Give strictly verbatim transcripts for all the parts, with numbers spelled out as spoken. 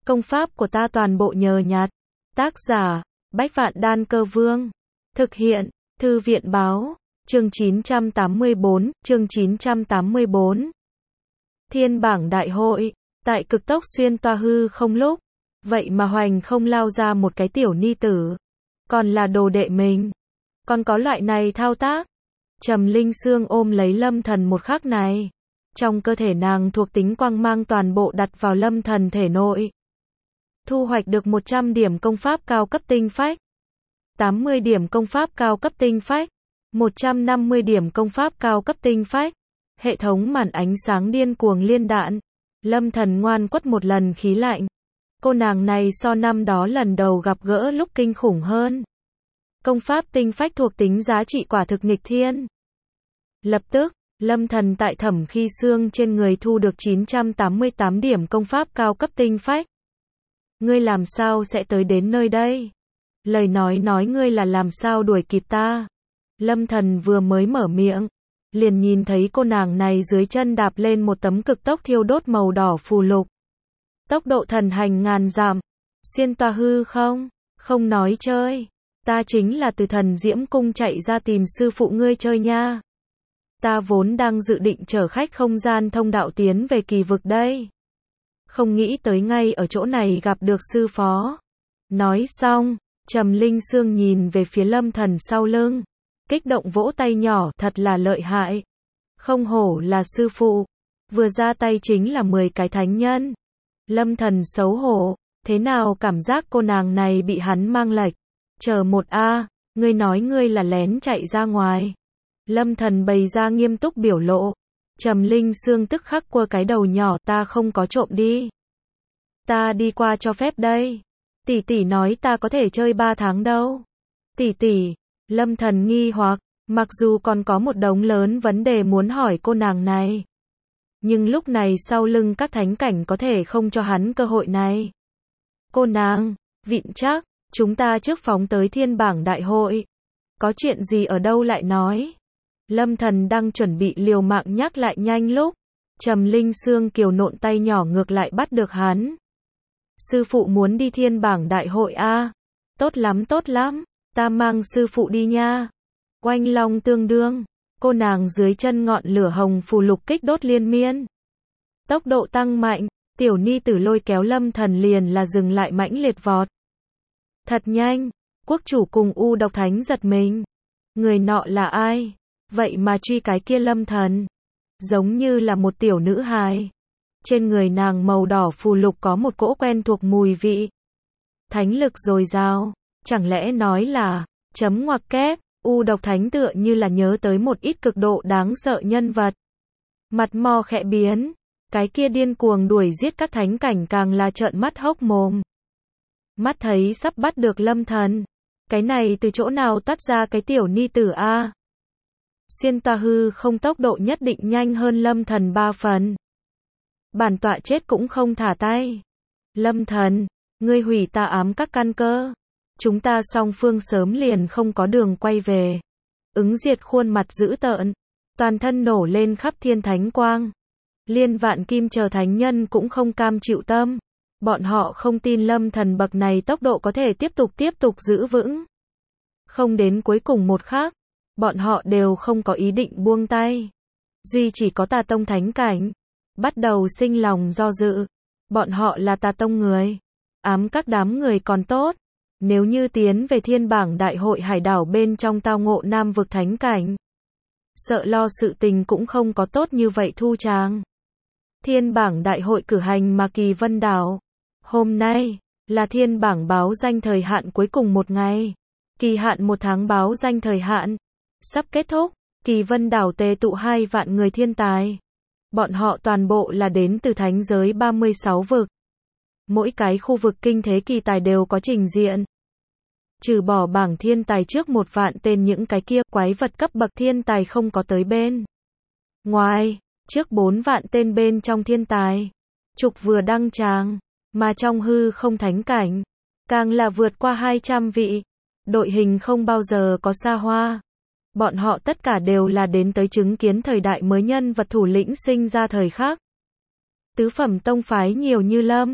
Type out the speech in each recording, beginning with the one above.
Công pháp của ta toàn bộ nhờ nhặt. Tác giả, Bách Vạn Đan Cơ Vương. Thực hiện, Thư viện Báo. Chương chín trăm tám mươi tư, chương chín trăm tám mươi tư. Thiên bảng đại hội, tại cực tốc xuyên toa hư không lúc, vậy mà hoành không lao ra một cái tiểu ni tử. Còn là đồ đệ mình. Còn có loại này thao tác. Trầm Linh Sương ôm lấy Lâm Thần một khắc này. Trong cơ thể nàng thuộc tính quang mang toàn bộ đặt vào Lâm Thần thể nội. Thu hoạch được một trăm điểm công pháp cao cấp tinh phách. tám mươi điểm công pháp cao cấp tinh phách. một trăm năm mươi điểm công pháp cao cấp tinh phách. Hệ thống màn ánh sáng điên cuồng liên đạn. Lâm Thần ngoan quất một lần khí lạnh. Cô nàng này so năm đó lần đầu gặp gỡ lúc kinh khủng hơn. Công pháp tinh phách thuộc tính giá trị quả thực nghịch thiên. Lập tức, Lâm Thần tại Thẩm Khi Xương trên người thu được chín trăm tám mươi tám điểm công pháp cao cấp tinh phách. Ngươi làm sao sẽ tới đến nơi đây? Lời nói nói ngươi là làm sao đuổi kịp ta? Lâm Thần vừa mới mở miệng, liền nhìn thấy cô nàng này dưới chân đạp lên một tấm cực tốc thiêu đốt màu đỏ phù lục. Tốc độ thần hành ngàn dặm, xuyên toa hư không, không nói chơi. Ta chính là từ Thần Diễm Cung chạy ra tìm sư phụ ngươi chơi nha. Ta vốn đang dự định chở khách không gian thông đạo tiến về kỳ vực đây. Không nghĩ tới ngay ở chỗ này gặp được sư phó. Nói xong, Trầm Linh Sương nhìn về phía Lâm Thần sau lưng. Kích động vỗ tay nhỏ, thật là lợi hại. Không hổ là sư phụ. Vừa ra tay chính là mười cái thánh nhân. Lâm Thần xấu hổ. Thế nào cảm giác cô nàng này bị hắn mang lệch. Chờ một a, ngươi nói ngươi là lén chạy ra ngoài. Lâm Thần bày ra nghiêm túc biểu lộ. Trầm Linh Sương tức khắc quơ cái đầu nhỏ, ta không có trộm đi. Ta đi qua cho phép đây. Tỷ tỷ nói ta có thể chơi ba tháng đâu. Tỷ tỷ, Lâm Thần nghi hoặc, mặc dù còn có một đống lớn vấn đề muốn hỏi cô nàng này. Nhưng lúc này sau lưng các thánh cảnh có thể không cho hắn cơ hội này. Cô nàng, vịn chắc, chúng ta trước phóng tới thiên bảng đại hội. Có chuyện gì ở đâu lại nói. Lâm Thần đang chuẩn bị liều mạng nhắc lại nhanh lúc. Trầm Linh Sương kiều nộn tay nhỏ ngược lại bắt được hắn. Sư phụ muốn đi thiên bảng đại hội a. Tốt lắm tốt lắm, ta mang sư phụ đi nha. Oanh long tương đương, cô nàng dưới chân ngọn lửa hồng phù lục kích đốt liên miên. Tốc độ tăng mạnh, tiểu ni tử lôi kéo Lâm Thần liền là dừng lại mãnh liệt vọt. Thật nhanh, quốc chủ cùng U Độc Thánh giật mình. Người nọ là ai? Vậy mà truy cái kia Lâm Thần. Giống như là một tiểu nữ hài. Trên người nàng màu đỏ phù lục có một cỗ quen thuộc mùi vị. Thánh lực dồi dào. Chẳng lẽ nói là, chấm ngoặc kép, U Độc Thánh tựa như là nhớ tới một ít cực độ đáng sợ nhân vật. Mặt mo khẽ biến. Cái kia điên cuồng đuổi giết các thánh cảnh càng là trợn mắt hốc mồm. Mắt thấy sắp bắt được Lâm Thần. Cái này từ chỗ nào tắt ra cái tiểu ni tử a? Xuyên toa hư không tốc độ nhất định nhanh hơn Lâm Thần ba phần. Bản tọa chết cũng không thả tay. Lâm Thần, ngươi hủy ta ám các căn cơ. Chúng ta song phương sớm liền không có đường quay về. Ứng Diệt khuôn mặt dữ tợn, toàn thân nổ lên khắp thiên thánh quang. Liên Vạn Kim chờ thánh nhân cũng không cam chịu tâm. Bọn họ không tin Lâm Thần bậc này tốc độ có thể tiếp tục tiếp tục giữ vững. Không đến cuối cùng một khắc, bọn họ đều không có ý định buông tay. Duy chỉ có Tà Tông thánh cảnh bắt đầu sinh lòng do dự. Bọn họ là Tà Tông người. Ám các đám người còn tốt. Nếu như tiến về thiên bảng đại hội hải đảo bên trong tao ngộ Nam vực thánh cảnh, sợ lo sự tình cũng không có tốt như vậy thu tràng. Thiên bảng đại hội cử hành mà Kỳ Vân đảo. Hôm nay, là thiên bảng báo danh thời hạn cuối cùng một ngày. Kỳ hạn một tháng báo danh thời hạn. Sắp kết thúc, Kỳ Vân đảo tề tụ hai vạn người thiên tài. Bọn họ toàn bộ là đến từ thánh giới ba mươi sáu vực. Mỗi cái khu vực kinh thế kỳ tài đều có trình diện. Trừ bỏ bảng thiên tài trước một vạn tên những cái kia quái vật cấp bậc thiên tài không có tới bên. Ngoài, trước bốn vạn tên bên trong thiên tài. Trục vừa đăng tràng, mà trong hư không thánh cảnh. Càng là vượt qua hai trăm vị. Đội hình không bao giờ có xa hoa. Bọn họ tất cả đều là đến tới chứng kiến thời đại mới nhân vật thủ lĩnh sinh ra thời khắc. Tứ phẩm tông phái nhiều như Lâm,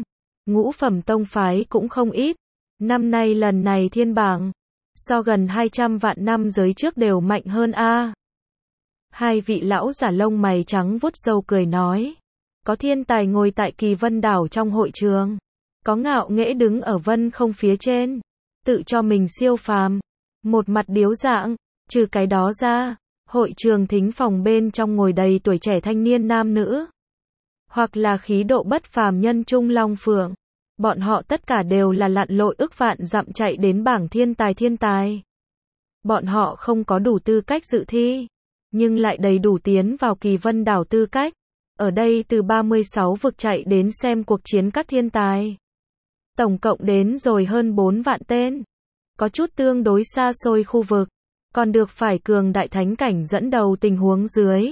ngũ phẩm tông phái cũng không ít. Năm nay lần này thiên bảng, so gần hai trăm vạn năm giới trước đều mạnh hơn a. Hai vị lão giả lông mày trắng vuốt râu cười nói. Có thiên tài ngồi tại Kỳ Vân đảo trong hội trường. Có ngạo nghễ đứng ở vân không phía trên. Tự cho mình siêu phàm. Một mặt điếu dạng. Trừ cái đó ra, hội trường thính phòng bên trong ngồi đầy tuổi trẻ thanh niên nam nữ. Hoặc là khí độ bất phàm nhân trung long phượng. Bọn họ tất cả đều là lặn lội ức vạn dặm chạy đến bảng thiên tài thiên tài. Bọn họ không có đủ tư cách dự thi, nhưng lại đầy đủ tiến vào Kỳ Vân đảo tư cách. Ở đây từ ba mươi sáu vực chạy đến xem cuộc chiến các thiên tài. Tổng cộng đến rồi hơn bốn vạn tên. Có chút tương đối xa xôi khu vực, còn được phải cường đại thánh cảnh dẫn đầu tình huống dưới.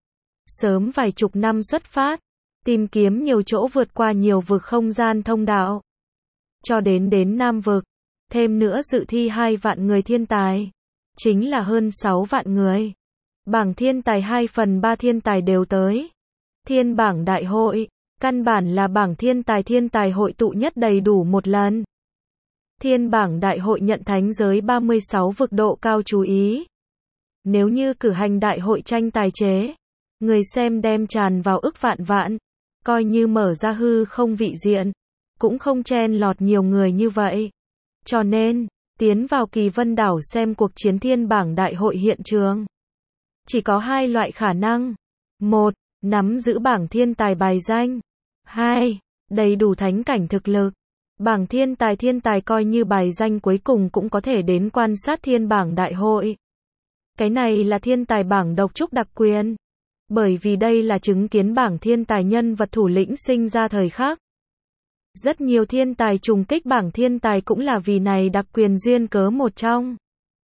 Sớm vài chục năm xuất phát, tìm kiếm nhiều chỗ vượt qua nhiều vực không gian thông đạo. Cho đến đến Nam vực, thêm nữa dự thi hai vạn người thiên tài. Chính là hơn sáu vạn người. Bảng thiên tài hai phần ba thiên tài đều tới. Thiên bảng đại hội, căn bản là bảng thiên tài thiên tài hội tụ nhất đầy đủ một lần. Thiên bảng đại hội nhận thánh giới ba mươi sáu vực độ cao chú ý. Nếu như cử hành đại hội tranh tài chế, người xem đem tràn vào ức vạn vạn, coi như mở ra hư không vị diện, cũng không chen lọt nhiều người như vậy. Cho nên, tiến vào Kỳ Vân đảo xem cuộc chiến thiên bảng đại hội hiện trường. Chỉ có hai loại khả năng. Một, nắm giữ bảng thiên tài bài danh. Hai, đầy đủ thánh cảnh thực lực. Bảng thiên tài thiên tài coi như bài danh cuối cùng cũng có thể đến quan sát thiên bảng đại hội. Cái này là thiên tài bảng độc trúc đặc quyền. Bởi vì đây là chứng kiến bảng thiên tài nhân vật thủ lĩnh sinh ra thời khắc. Rất nhiều thiên tài trùng kích bảng thiên tài cũng là vì này đặc quyền duyên cớ một trong.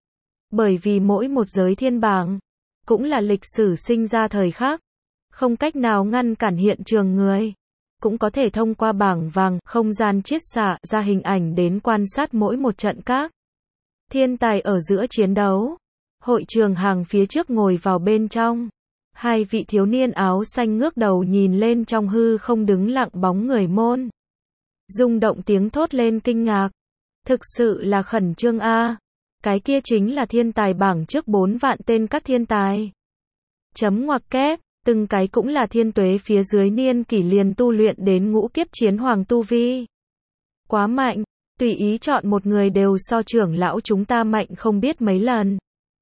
Bởi vì mỗi một giới thiên bảng, cũng là lịch sử sinh ra thời khắc. Không cách nào ngăn cản hiện trường người. Cũng có thể thông qua bảng vàng, không gian chiết xạ ra hình ảnh đến quan sát mỗi một trận các thiên tài ở giữa chiến đấu. Hội trường hàng phía trước ngồi vào bên trong. Hai vị thiếu niên áo xanh ngước đầu nhìn lên trong hư không đứng lặng bóng người môn. Rung động tiếng thốt lên kinh ngạc. Thực sự là khẩn trương a. Cái kia chính là thiên tài bảng trước bốn vạn tên các thiên tài. Chấm ngoặc kép, từng cái cũng là thiên tuế phía dưới niên kỷ liền tu luyện đến ngũ kiếp chiến hoàng tu vi. Quá mạnh, tùy ý chọn một người đều so trưởng lão chúng ta mạnh không biết mấy lần.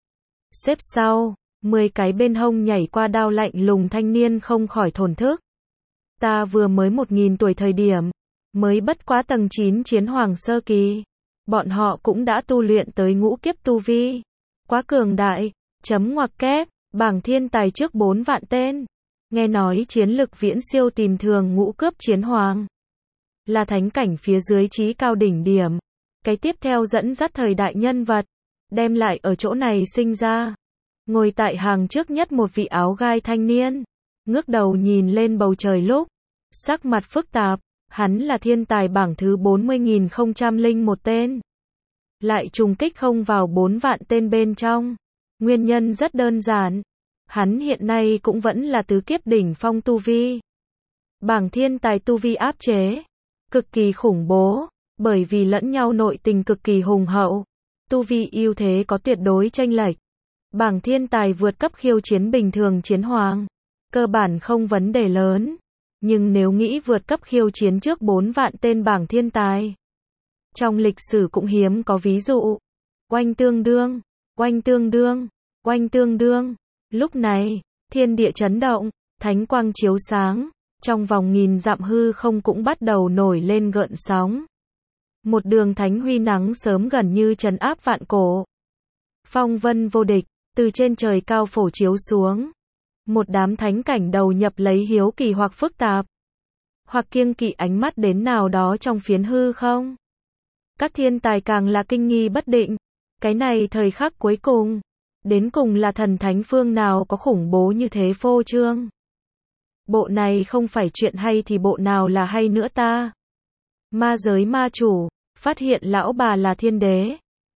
Xếp sau, mười cái bên hông nhảy qua đao lạnh lùng thanh niên không khỏi thổn thức. Ta vừa mới một nghìn tuổi thời điểm, mới bất quá tầng chín chiến hoàng sơ kỳ. Bọn họ cũng đã tu luyện tới ngũ kiếp tu vi. Quá cường đại, chấm ngoặc kép, bảng thiên tài trước bốn vạn tên. Nghe nói chiến lực viễn siêu tìm thường ngũ cướp chiến hoàng. Là thánh cảnh phía dưới trí cao đỉnh điểm. Cái tiếp theo dẫn dắt thời đại nhân vật. Đem lại ở chỗ này sinh ra. Ngồi tại hàng trước nhất một vị áo gai thanh niên. Ngước đầu nhìn lên bầu trời lúc. Sắc mặt phức tạp. Hắn là thiên tài bảng thứ bốn mươi nghìn không trăm lẻ một tên. Lại trùng kích không vào bốn vạn tên bên trong. Nguyên nhân rất đơn giản. Hắn hiện nay cũng vẫn là tứ kiếp đỉnh phong tu vi. Bảng thiên tài tu vi áp chế. Cực kỳ khủng bố. Bởi vì lẫn nhau nội tình cực kỳ hùng hậu. Tu vi ưu thế có tuyệt đối chênh lệch. Bảng thiên tài vượt cấp khiêu chiến bình thường chiến hoàng. Cơ bản không vấn đề lớn. Nhưng nếu nghĩ vượt cấp khiêu chiến trước bốn vạn tên bảng thiên tài. Trong lịch sử cũng hiếm có ví dụ. Oanh tương đương, oanh tương đương, oanh tương đương. Lúc này, thiên địa chấn động, thánh quang chiếu sáng. Trong vòng nghìn dặm hư không cũng bắt đầu nổi lên gợn sóng. Một đường thánh huy nắng sớm gần như trấn áp vạn cổ. Phong vân vô địch, từ trên trời cao phổ chiếu xuống. Một đám thánh cảnh đầu nhập lấy hiếu kỳ hoặc phức tạp. Hoặc kiêng kỵ ánh mắt đến nào đó trong phiến hư không. Các thiên tài càng là kinh nghi bất định. Cái này thời khắc cuối cùng. Đến cùng là thần thánh phương nào có khủng bố như thế phô trương. Bộ này không phải chuyện hay thì bộ nào là hay nữa ta. Ma giới ma chủ, phát hiện lão bà là thiên đế.